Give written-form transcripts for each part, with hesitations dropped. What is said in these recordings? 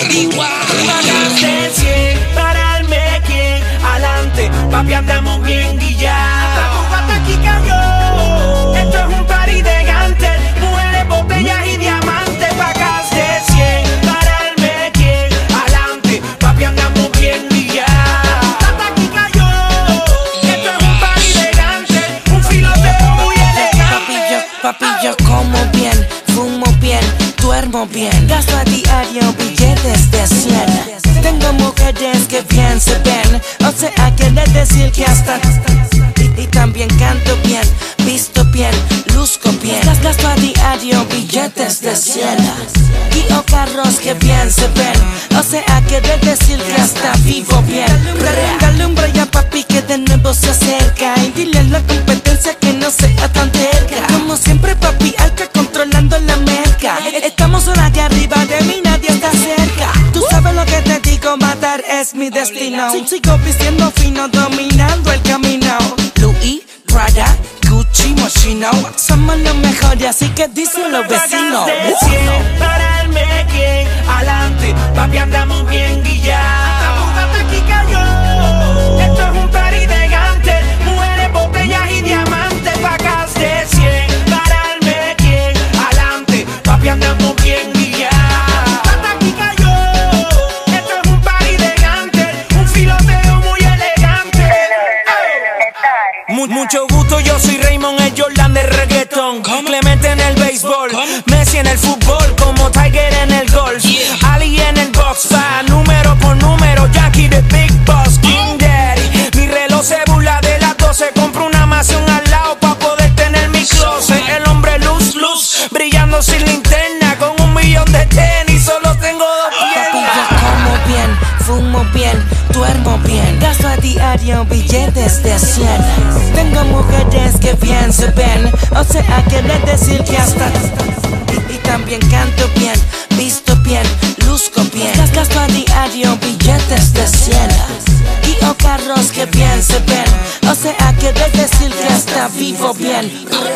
Pagaste 100 para el Mequien. Adelante, papi, andamos bien guillados. Hasta aquí cayó. Esto es un party de gantes. Mujeres, botellas y diamantes. Pagaste 100 para el Mequien. Adelante, papi, andamos bien guillados. Hasta aquí cayó. Esto es un party de gantes. Un filoteo muy elegante. Papi, yo como bien, fumo bien, duermo bien, gasto a diario billetes de 100. Tengo mujeres que bien se ven, o sea, quiere decir que hasta y también canto bien, visto bien, luzco bien. Gasto a diario billetes de 100. Guío carros que bien se ven, o sea, quiere decir que hasta vivo bien. Dale un break a papi que de nuevo se acerca y dile a la competencia que no sea tan terca. Como siempre papi, alca controlando la merca. Estamos sola de arriba, de mí nadie está cerca. Tú sabes lo que te digo, matar es mi destino. Sigo vistiendo fino, dominando el camino. Louis, Prada, Gucci, Moschino. Somos los mejores, así que dicen los vecinos. Pagaste 100 para el Mequien. Adelante, papi, andamos bien guillados. Hasta aquí cayó. Esto es un party de gantes. Mujeres, botellas y diamantes. Pagaste 100 para el Mequien. Adelante, papi, andamos bien guillados. Hasta aquí cayó. Esto es un party de gantes. Un filoteo muy elegante. Mucho gusto, yo soy Raymond, el Jordan de reggaetón. Clemente en el béisbol, Messi en el fútbol, como Tiger en el golf, Ali en el box, va número por número, Yankee the Big Boss, King Daddy. Mi reloj se burla de las 12, compro una mansión al lado pa' poder tener mi closet. El hombre luz, brillando sin linterna, con 1 millón de tenis, solo tengo 2 Papi, piernas. yo como bien, fumo bien, duermo bien, gasto a diario billetes de 100. Tengo mujeres que bien se ven, o sea, quiere decir que hasta y también canto bien, visto bien, luzco bien. Gasto a diario billetes de 100. Guío carros que bien se ven, o sea, quiere decir que hasta vivo bien.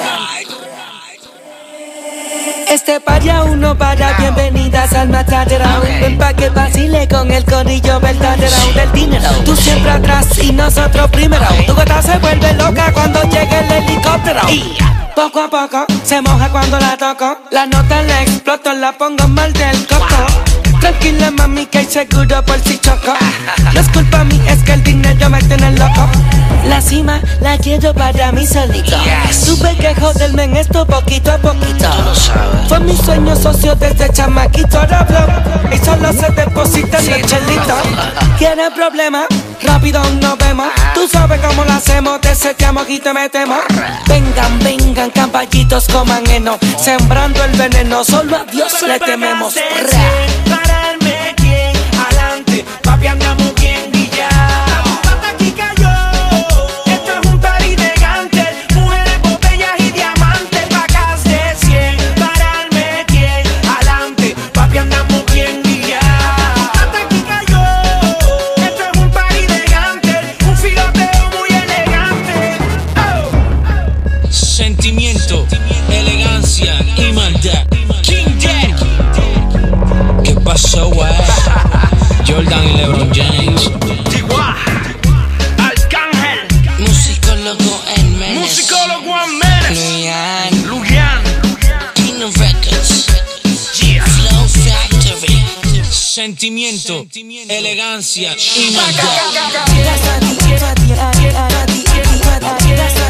Este paria uno para bienvenidas al matadero. Ven pa' que vacile con el corillo verdadero del dinero. Tú siempre atrás y nosotros primero. Tu gata se vuelve loca cuando llega el helicóptero. Y poco a poco se moja cuando la toco. La nota la exploto, la pongo mal del coco. Tranquila mami que hay seguro por si choco. No es culpa mía, es que el dinero me tiene loco. La cima la quiero para mí solito. Tuve que joderme en esto poquito a poquito. Fue mi sueño socio desde chamaquito. Ahora hablo y solo se depositan los chelitos. ¿Quiere problema? Rápido nos vemos. Tú sabes cómo lo hacemos, te seteamos y te metemos. Vengan caballitos coman heno. Sembrando el veneno, solo a Dios le tememos. Para el Mequien, adelante, papi, andamos bien guillados. Hasta aquí cayó. Esto es un party de gantes. Mujeres, botellas y diamantes. Pagaste 100 para el Mequien. Adelante, papi, andamos bien guillados. Hasta aquí cayó. Esto es un party de gantes. Un filoteo muy elegante. Sentimiento, elegancia y maldad. King Daddy. ¿Qué pasó, wey? Jordan y LeBron James. Arcángel. Musicólogo en Menes. Musicólogo en Menes. Luyan. Kino Records. Flow Factory. Sentimiento, elegancia y maldad. Gasto a diario